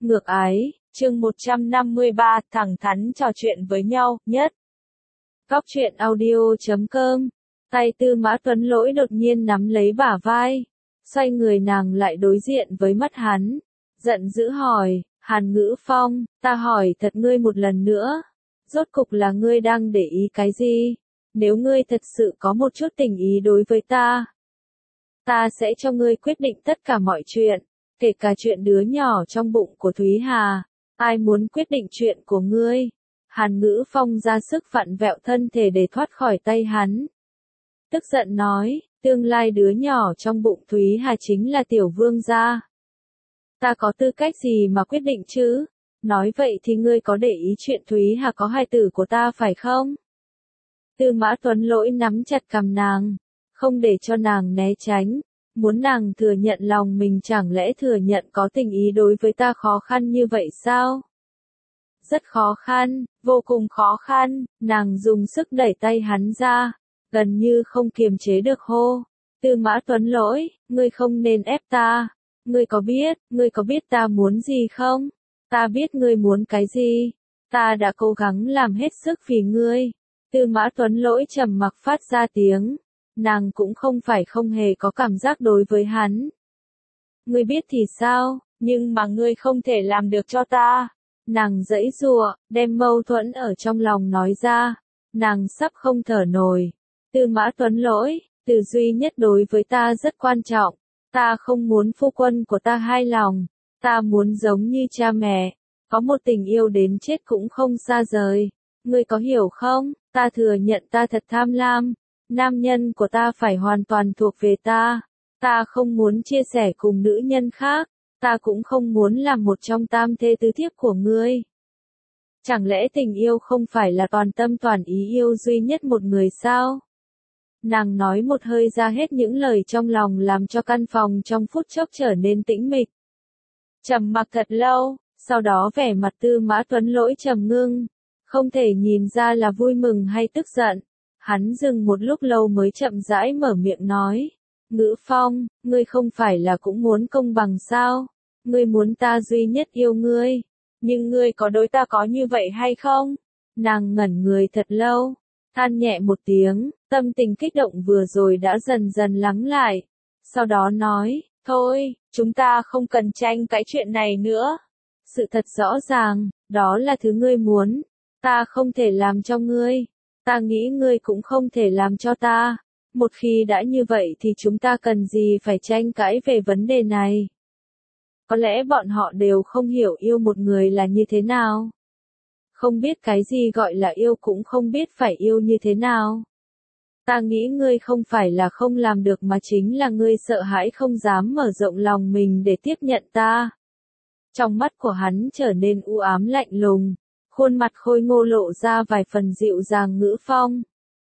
Ngược ái, chương 153, thẳng thắn trò chuyện với nhau, nhất. Góc truyện audio.com. Tay Tư Mã Tuấn Lỗi đột nhiên nắm lấy bả vai, xoay người nàng lại đối diện với mắt hắn, giận dữ hỏi, Hàn Ngữ Phong, ta hỏi thật ngươi một lần nữa, rốt cục là ngươi đang để ý cái gì? Nếu ngươi thật sự có một chút tình ý đối với ta sẽ cho ngươi quyết định tất cả mọi chuyện, kể cả chuyện đứa nhỏ trong bụng của Thúy Hà. Ai muốn quyết định chuyện của ngươi? Hàn Ngữ Phong ra sức vặn vẹo thân thể để thoát khỏi tay hắn. Tức giận nói, tương lai đứa nhỏ trong bụng Thúy Hà chính là tiểu vương gia. Ta có tư cách gì mà quyết định chứ? Nói vậy thì ngươi có để ý chuyện Thúy Hà có hài tử của ta phải không? Tư Mã Tuấn Lỗi nắm chặt cằm nàng, không để cho nàng né tránh, muốn nàng thừa nhận lòng mình, chẳng lẽ thừa nhận có tình ý đối với ta khó khăn như vậy sao? Rất khó khăn, vô cùng khó khăn, nàng dùng sức đẩy tay hắn ra, gần như không kiềm chế được hô. Tư Mã Tuấn Lỗi, ngươi không nên ép ta, ngươi có biết ta muốn gì không? Ta biết ngươi muốn cái gì, ta đã cố gắng làm hết sức vì ngươi. Tư Mã Tuấn Lỗi trầm mặc phát ra tiếng, nàng cũng không phải không hề có cảm giác đối với hắn. Ngươi biết thì sao, nhưng mà ngươi không thể làm được cho ta. Nàng giãy giụa, đem mâu thuẫn ở trong lòng nói ra, nàng sắp không thở nổi. Tư Mã Tuấn Lỗi, từ duy nhất đối với ta rất quan trọng, ta không muốn phu quân của ta hai lòng, ta muốn giống như cha mẹ, có một tình yêu đến chết cũng không xa rời. Ngươi có hiểu không? Ta thừa nhận ta thật tham lam, nam nhân của ta phải hoàn toàn thuộc về ta không muốn chia sẻ cùng nữ nhân khác, ta cũng không muốn làm một trong tam thê tứ thiếp của ngươi. Chẳng lẽ tình yêu không phải là toàn tâm toàn ý yêu duy nhất một người sao? Nàng nói một hơi ra hết những lời trong lòng, làm cho căn phòng trong phút chốc trở nên tĩnh mịch. Trầm mặc thật lâu, sau đó vẻ mặt Tư Mã Tuấn Lỗi trầm ngưng, không thể nhìn ra là vui mừng hay tức giận. Hắn dừng một lúc lâu mới chậm rãi mở miệng nói, Ngữ Phong, ngươi không phải là cũng muốn công bằng sao? Ngươi muốn ta duy nhất yêu ngươi, nhưng ngươi có đối ta có như vậy hay không? Nàng ngẩn người thật lâu, than nhẹ một tiếng, tâm tình kích động vừa rồi đã dần dần lắng lại. Sau đó nói, thôi, chúng ta không cần tranh cãi chuyện này nữa. Sự thật rõ ràng, đó là thứ ngươi muốn, ta không thể làm cho ngươi. Ta nghĩ ngươi cũng không thể làm cho ta. Một khi đã như vậy thì chúng ta cần gì phải tranh cãi về vấn đề này? Có lẽ bọn họ đều không hiểu yêu một người là như thế nào. Không biết cái gì gọi là yêu, cũng không biết phải yêu như thế nào. Ta nghĩ ngươi không phải là không làm được mà chính là ngươi sợ hãi không dám mở rộng lòng mình để tiếp nhận ta. Trong mắt của hắn trở nên u ám lạnh lùng, khuôn mặt khôi ngô lộ ra vài phần dịu dàng. Ngữ Phong,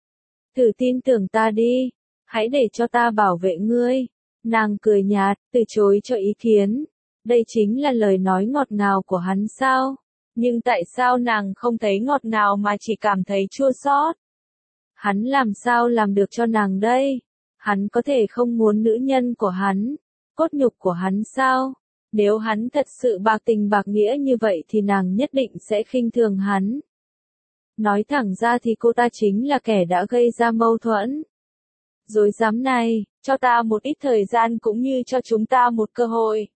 thử tin tưởng ta đi, hãy để cho ta bảo vệ ngươi. Nàng cười nhạt, từ chối cho ý kiến. Đây chính là lời nói ngọt ngào của hắn sao? Nhưng tại sao nàng không thấy ngọt ngào mà chỉ cảm thấy chua xót? Hắn làm sao làm được cho nàng đây? Hắn có thể không muốn nữ nhân của hắn, cốt nhục của hắn sao? Nếu hắn thật sự bạc tình bạc nghĩa như vậy thì nàng nhất định sẽ khinh thường hắn. Nói thẳng ra thì cô ta chính là kẻ đã gây ra mâu thuẫn. Dối dám này, cho ta một ít thời gian cũng như cho chúng ta một cơ hội.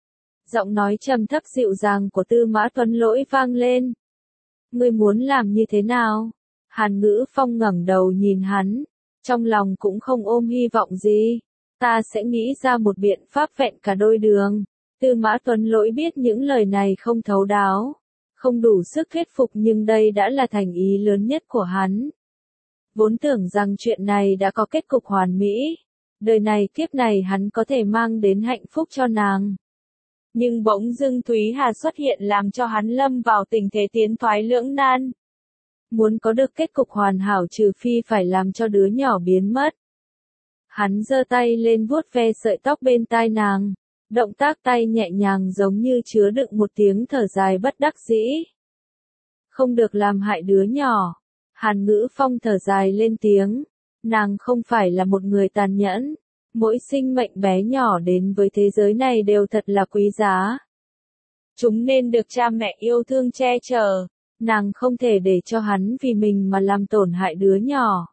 Giọng nói trầm thấp dịu dàng của Tư Mã Tuấn Lỗi vang lên. Ngươi muốn làm như thế nào? Hàn Ngữ Phong ngẩng đầu nhìn hắn, trong lòng cũng không ôm hy vọng gì. Ta sẽ nghĩ ra một biện pháp vẹn cả đôi đường. Tư Mã Tuấn Lỗi biết những lời này không thấu đáo, không đủ sức thuyết phục, nhưng đây đã là thành ý lớn nhất của hắn. Vốn tưởng rằng chuyện này đã có kết cục hoàn mỹ, đời này kiếp này hắn có thể mang đến hạnh phúc cho nàng. Nhưng bỗng dưng Thúy Hà xuất hiện làm cho hắn lâm vào tình thế tiến thoái lưỡng nan. Muốn có được kết cục hoàn hảo trừ phi phải làm cho đứa nhỏ biến mất. Hắn giơ tay lên vuốt ve sợi tóc bên tai nàng, động tác tay nhẹ nhàng giống như chứa đựng một tiếng thở dài bất đắc dĩ. Không được làm hại đứa nhỏ. Hàn Ngữ Phong thở dài lên tiếng, nàng không phải là một người tàn nhẫn. Mỗi sinh mệnh bé nhỏ đến với thế giới này đều thật là quý giá. Chúng nên được cha mẹ yêu thương che chở. Nàng không thể để cho hắn vì mình mà làm tổn hại đứa nhỏ.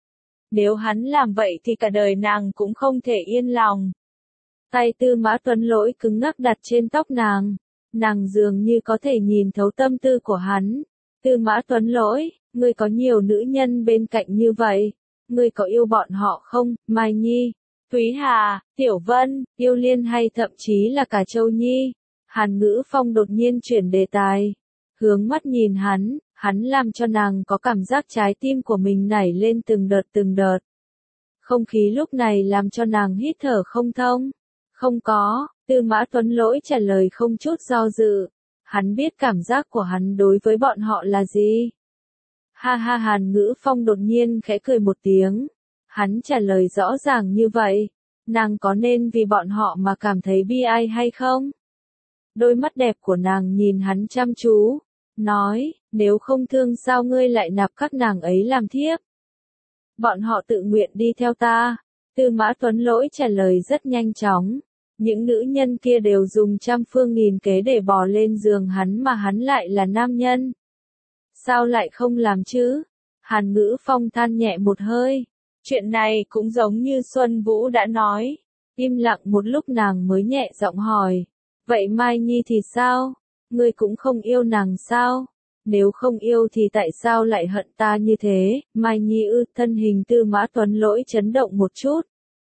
Nếu hắn làm vậy thì cả đời nàng cũng không thể yên lòng. Tay Tư Mã Tuấn Lỗi cứng ngắc đặt trên tóc nàng. Nàng dường như có thể nhìn thấu tâm tư của hắn. Tư Mã Tuấn Lỗi, ngươi có nhiều nữ nhân bên cạnh như vậy. Ngươi có yêu bọn họ không, Mai Nhi, Thúy Hà, Tiểu Vân, Yêu Liên hay thậm chí là cả Châu Nhi? Hàn Ngữ Phong đột nhiên chuyển đề tài. Hướng mắt nhìn hắn làm cho nàng có cảm giác trái tim của mình nảy lên từng đợt. Không khí lúc này làm cho nàng hít thở không thông. Không có, Tư Mã Tuấn Lỗi trả lời không chút do dự. Hắn biết cảm giác của hắn đối với bọn họ là gì. Ha ha, Hàn Ngữ Phong đột nhiên khẽ cười một tiếng. Hắn trả lời rõ ràng như vậy. Nàng có nên vì bọn họ mà cảm thấy bi ai hay không? Đôi mắt đẹp của nàng nhìn hắn chăm chú. Nói, nếu không thương sao ngươi lại nạp các nàng ấy làm thiếp? Bọn họ tự nguyện đi theo ta. Tư Mã Tuấn Lỗi trả lời rất nhanh chóng. Những nữ nhân kia đều dùng trăm phương nghìn kế để bò lên giường hắn mà hắn lại là nam nhân. Sao lại không làm chứ? Hàn Ngữ Phong than nhẹ một hơi. Chuyện này cũng giống như Xuân Vũ đã nói. Im lặng một lúc nàng mới nhẹ giọng hỏi. Vậy Mai Nhi thì sao? Ngươi cũng không yêu nàng sao? Nếu không yêu thì tại sao lại hận ta như thế? Mai Nhi ư? Thân hình Tư Mã Tuấn Lỗi chấn động một chút.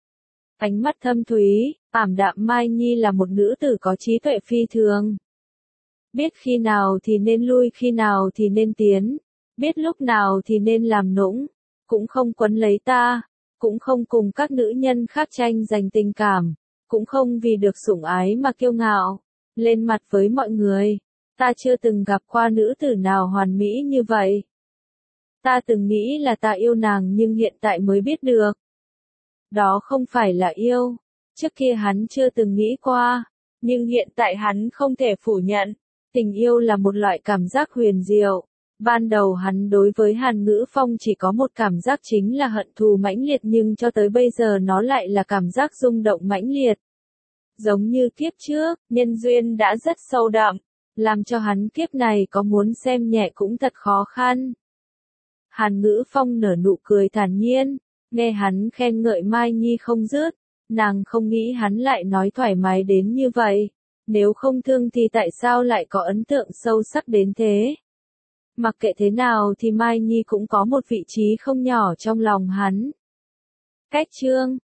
Ánh mắt thâm thúy, ảm đạm. Mai Nhi là một nữ tử có trí tuệ phi thường. Biết khi nào thì nên lui, khi nào thì nên tiến. Biết lúc nào thì nên làm nũng. Cũng không quấn lấy ta. Cũng không cùng các nữ nhân khác tranh giành tình cảm. Cũng không vì được sủng ái mà kiêu ngạo. Lên mặt với mọi người. Ta chưa từng gặp qua nữ tử nào hoàn mỹ như vậy. Ta từng nghĩ là ta yêu nàng nhưng hiện tại mới biết được. Đó không phải là yêu. Trước kia hắn chưa từng nghĩ qua. Nhưng hiện tại hắn không thể phủ nhận. Tình yêu là một loại cảm giác huyền diệu. Ban đầu hắn đối với Hàn Ngữ Phong chỉ có một cảm giác chính là hận thù mãnh liệt, nhưng cho tới bây giờ nó lại là cảm giác rung động mãnh liệt. Giống như kiếp trước, nhân duyên đã rất sâu đậm, làm cho hắn kiếp này có muốn xem nhẹ cũng thật khó khăn. Hàn Ngữ Phong nở nụ cười thản nhiên, nghe hắn khen ngợi Mai Nhi không dứt, nàng không nghĩ hắn lại nói thoải mái đến như vậy. Nếu không thương thì tại sao lại có ấn tượng sâu sắc đến thế? Mặc kệ thế nào thì Mai Nhi cũng có một vị trí không nhỏ trong lòng hắn. Cách chương